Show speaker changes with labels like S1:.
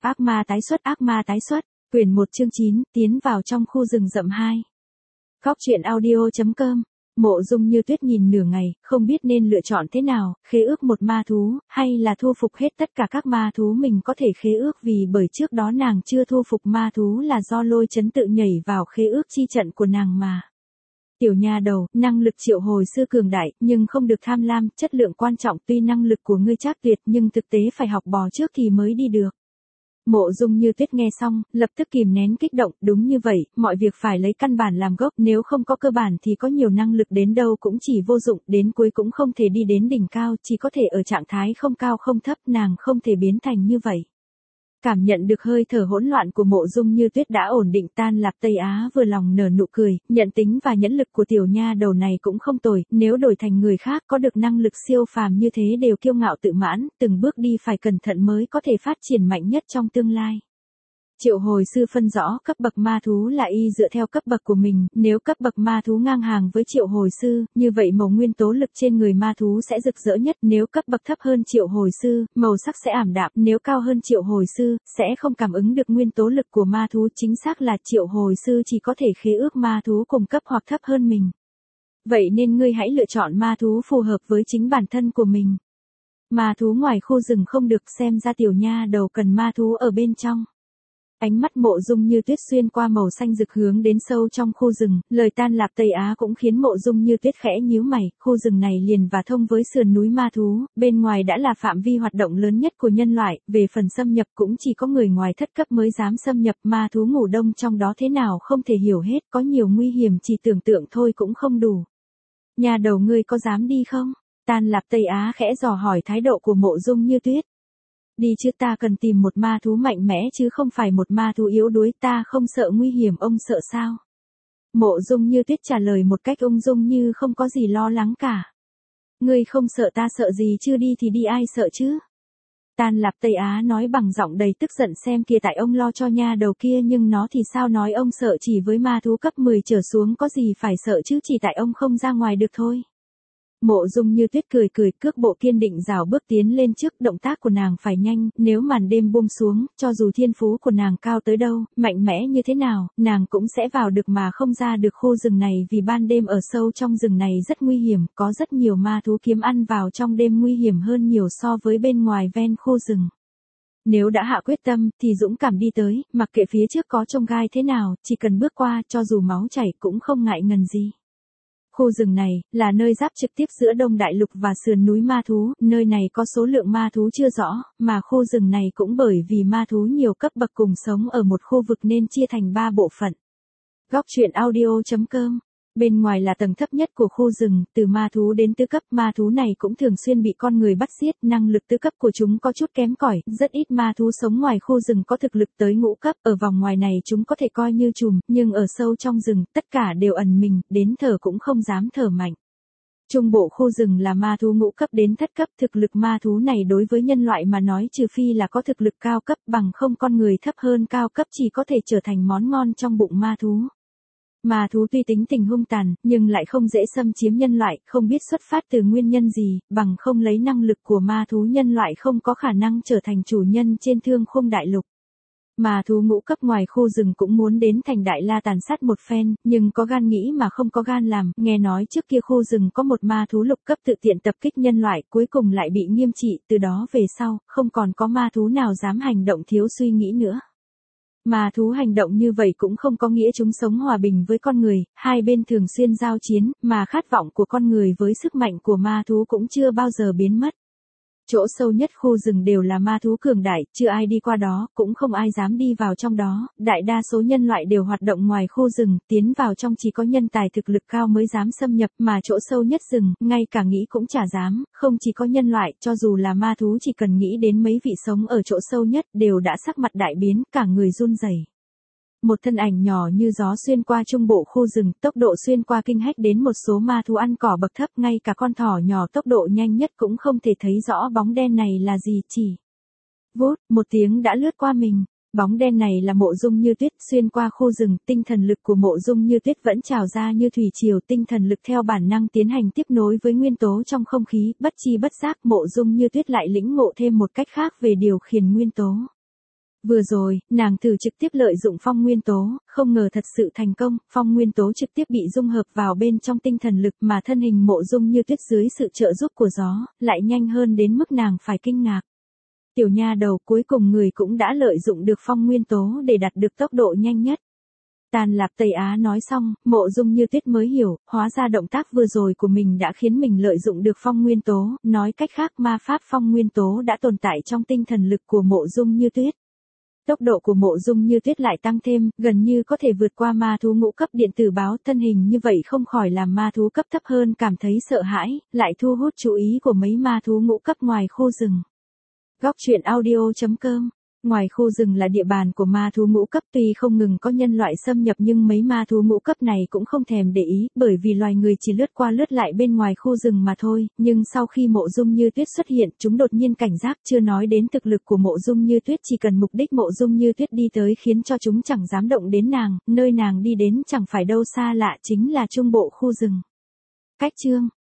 S1: Ác ma tái xuất, quyển 1 chương 9, tiến vào trong khu rừng rậm 2. Góc truyện audio.com. Mộ Dung Như Tuyết nhìn nửa ngày, không biết nên lựa chọn thế nào, khế ước một ma thú, hay là thu phục hết tất cả các ma thú mình có thể khế ước, vì bởi trước đó nàng chưa thu phục ma thú là do Lôi Chấn tự nhảy vào khế ước chi trận của nàng mà. Tiểu nha đầu, năng lực triệu hồi sư cường đại, nhưng không được tham lam, chất lượng quan trọng, tuy năng lực của ngươi chắc tuyệt nhưng thực tế phải học bò trước thì mới đi được. Mộ Dung Như Tuyết nghe xong, lập tức kìm nén kích động, đúng như vậy, mọi việc phải lấy căn bản làm gốc, nếu không có cơ bản thì có nhiều năng lực đến đâu cũng chỉ vô dụng, đến cuối cũng không thể đi đến đỉnh cao, chỉ có thể ở trạng thái không cao không thấp, nàng không thể biến thành như vậy. Cảm nhận được hơi thở hỗn loạn của Mộ Dung Như Tuyết đã ổn định, Tan Lạc Tây Á vừa lòng nở nụ cười, nhận tính và nhẫn lực của tiểu nha đầu này cũng không tồi, nếu đổi thành người khác có được năng lực siêu phàm như thế đều kiêu ngạo tự mãn, từng bước đi phải cẩn thận mới có thể phát triển mạnh nhất trong tương lai. Triệu hồi sư phân rõ cấp bậc ma thú là y dựa theo cấp bậc của mình, nếu cấp bậc ma thú ngang hàng với triệu hồi sư, như vậy màu nguyên tố lực trên người ma thú sẽ rực rỡ nhất, nếu cấp bậc thấp hơn triệu hồi sư, màu sắc sẽ ảm đạm, nếu cao hơn triệu hồi sư, sẽ không cảm ứng được nguyên tố lực của ma thú, chính xác là triệu hồi sư chỉ có thể khế ước ma thú cùng cấp hoặc thấp hơn mình. Vậy nên ngươi hãy lựa chọn ma thú phù hợp với chính bản thân của mình. Ma thú ngoài khu rừng không được, xem ra tiểu nha đầu cần ma thú ở bên trong. Ánh mắt Mộ Dung Như Tuyết xuyên qua màu xanh rực hướng đến sâu trong khu rừng, lời Tan Lạc Tây Á cũng khiến Mộ Dung Như Tuyết khẽ nhíu mày, khu rừng này liền và thông với sườn núi ma thú, bên ngoài đã là phạm vi hoạt động lớn nhất của nhân loại, về phần xâm nhập cũng chỉ có người ngoài thất cấp mới dám xâm nhập, ma thú ngủ đông trong đó thế nào không thể hiểu hết, có nhiều nguy hiểm chỉ tưởng tượng thôi cũng không đủ. Nhà đầu ngươi có dám đi không? Tan Lạc Tây Á khẽ dò hỏi thái độ của Mộ Dung Như Tuyết. Đi chứ, ta cần tìm một ma thú mạnh mẽ chứ không phải một ma thú yếu đuối, ta không sợ nguy hiểm, ông sợ sao? Mộ Dung Như Tuyết trả lời một cách ung dung như không có gì lo lắng cả. Ngươi không sợ ta sợ gì chứ, đi thì đi, ai sợ chứ? Tan Lạc Tây Á nói bằng giọng đầy tức giận, xem kìa, tại ông lo cho nha đầu kia nhưng nó thì sao, nói ông sợ chỉ với ma thú cấp 10 trở xuống có gì phải sợ chứ, chỉ tại ông không ra ngoài được thôi. Mộ Dung Như Tuyết cười cười, cước bộ kiên định rảo bước tiến lên trước, động tác của nàng phải nhanh, nếu màn đêm buông xuống, cho dù thiên phú của nàng cao tới đâu, mạnh mẽ như thế nào, nàng cũng sẽ vào được mà không ra được khu rừng này, vì ban đêm ở sâu trong rừng này rất nguy hiểm, có rất nhiều ma thú kiếm ăn vào trong đêm, nguy hiểm hơn nhiều so với bên ngoài ven khu rừng. Nếu đã hạ quyết tâm, thì dũng cảm đi tới, mặc kệ phía trước có chông gai thế nào, chỉ cần bước qua, cho dù máu chảy cũng không ngại ngần gì. Khu rừng này, là nơi giáp trực tiếp giữa Đông Đại Lục và sườn núi ma thú, nơi này có số lượng ma thú chưa rõ, mà khu rừng này cũng bởi vì ma thú nhiều cấp bậc cùng sống ở một khu vực nên chia thành 3 bộ phận. Góc truyện audio.com. Bên ngoài là tầng thấp nhất của khu rừng, từ ma thú đến tứ cấp, ma thú này cũng thường xuyên bị con người bắt giết, năng lực tứ cấp của chúng có chút kém cỏi, rất ít ma thú sống ngoài khu rừng có thực lực tới ngũ cấp, ở vòng ngoài này chúng có thể coi như trùm, nhưng ở sâu trong rừng, tất cả đều ẩn mình, đến thở cũng không dám thở mạnh. Trung bộ khu rừng là ma thú ngũ cấp đến thất cấp, thực lực ma thú này đối với nhân loại mà nói trừ phi là có thực lực cao cấp, bằng không con người thấp hơn cao cấp chỉ có thể trở thành món ngon trong bụng ma thú. Ma thú tuy tính tình hung tàn, nhưng lại không dễ xâm chiếm nhân loại, không biết xuất phát từ nguyên nhân gì, bằng không lấy năng lực của ma thú nhân loại không có khả năng trở thành chủ nhân trên Thương Khung Đại Lục. Ma thú ngũ cấp ngoài khu rừng cũng muốn đến thành Đại La tàn sát một phen, nhưng có gan nghĩ mà không có gan làm, nghe nói trước kia khu rừng có một ma thú lục cấp tự tiện tập kích nhân loại, cuối cùng lại bị nghiêm trị, từ đó về sau, không còn có ma thú nào dám hành động thiếu suy nghĩ nữa. Ma thú hành động như vậy cũng không có nghĩa chúng sống hòa bình với con người, hai bên thường xuyên giao chiến, mà khát vọng của con người với sức mạnh của ma thú cũng chưa bao giờ biến mất. Chỗ sâu nhất khu rừng đều là ma thú cường đại, chưa ai đi qua đó, cũng không ai dám đi vào trong đó, đại đa số nhân loại đều hoạt động ngoài khu rừng, tiến vào trong chỉ có nhân tài thực lực cao mới dám xâm nhập, mà chỗ sâu nhất rừng, ngay cả nghĩ cũng chả dám, không chỉ có nhân loại, cho dù là ma thú chỉ cần nghĩ đến mấy vị sống ở chỗ sâu nhất, đều đã sắc mặt đại biến, cả người run rẩy. Một thân ảnh nhỏ như gió xuyên qua trung bộ khu rừng, tốc độ xuyên qua kinh hách đến một số ma thú ăn cỏ bậc thấp, ngay cả con thỏ nhỏ tốc độ nhanh nhất cũng không thể thấy rõ bóng đen này là gì, chỉ vút, một tiếng đã lướt qua mình. Bóng đen này là Mộ Dung Như Tuyết, xuyên qua khu rừng, tinh thần lực của Mộ Dung Như Tuyết vẫn trào ra như thủy triều, tinh thần lực theo bản năng tiến hành tiếp nối với nguyên tố trong không khí, bất chi bất giác Mộ Dung Như Tuyết lại lĩnh ngộ thêm một cách khác về điều khiển nguyên tố. Vừa rồi, nàng thử trực tiếp lợi dụng phong nguyên tố, không ngờ thật sự thành công, phong nguyên tố trực tiếp bị dung hợp vào bên trong tinh thần lực mà thân hình Mộ Dung Như Tuyết dưới sự trợ giúp của gió, lại nhanh hơn đến mức nàng phải kinh ngạc. Tiểu nha đầu, cuối cùng người cũng đã lợi dụng được phong nguyên tố để đạt được tốc độ nhanh nhất. Tàn Lạp Tây Á nói xong, Mộ Dung Như Tuyết mới hiểu, hóa ra động tác vừa rồi của mình đã khiến mình lợi dụng được phong nguyên tố, nói cách khác ma pháp phong nguyên tố đã tồn tại trong tinh thần lực của Mộ Dung Như Tuyết. Tốc độ của Mộ Dung Như Tuyết lại tăng thêm, gần như có thể vượt qua ma thú ngũ cấp điện tử báo, thân hình như vậy không khỏi làm ma thú cấp thấp hơn cảm thấy sợ hãi, lại thu hút chú ý của mấy ma thú ngũ cấp ngoài khu rừng. Góc truyện audio.com. Ngoài khu rừng là địa bàn của ma thú ngũ cấp, tuy không ngừng có nhân loại xâm nhập nhưng mấy ma thú ngũ cấp này cũng không thèm để ý, bởi vì loài người chỉ lướt qua lướt lại bên ngoài khu rừng mà thôi, nhưng sau khi Mộ Dung Như Tuyết xuất hiện, chúng đột nhiên cảnh giác, chưa nói đến thực lực của Mộ Dung Như Tuyết, chỉ cần mục đích Mộ Dung Như Tuyết đi tới khiến cho chúng chẳng dám động đến nàng, nơi nàng đi đến chẳng phải đâu xa lạ chính là trung bộ khu rừng. Cách chương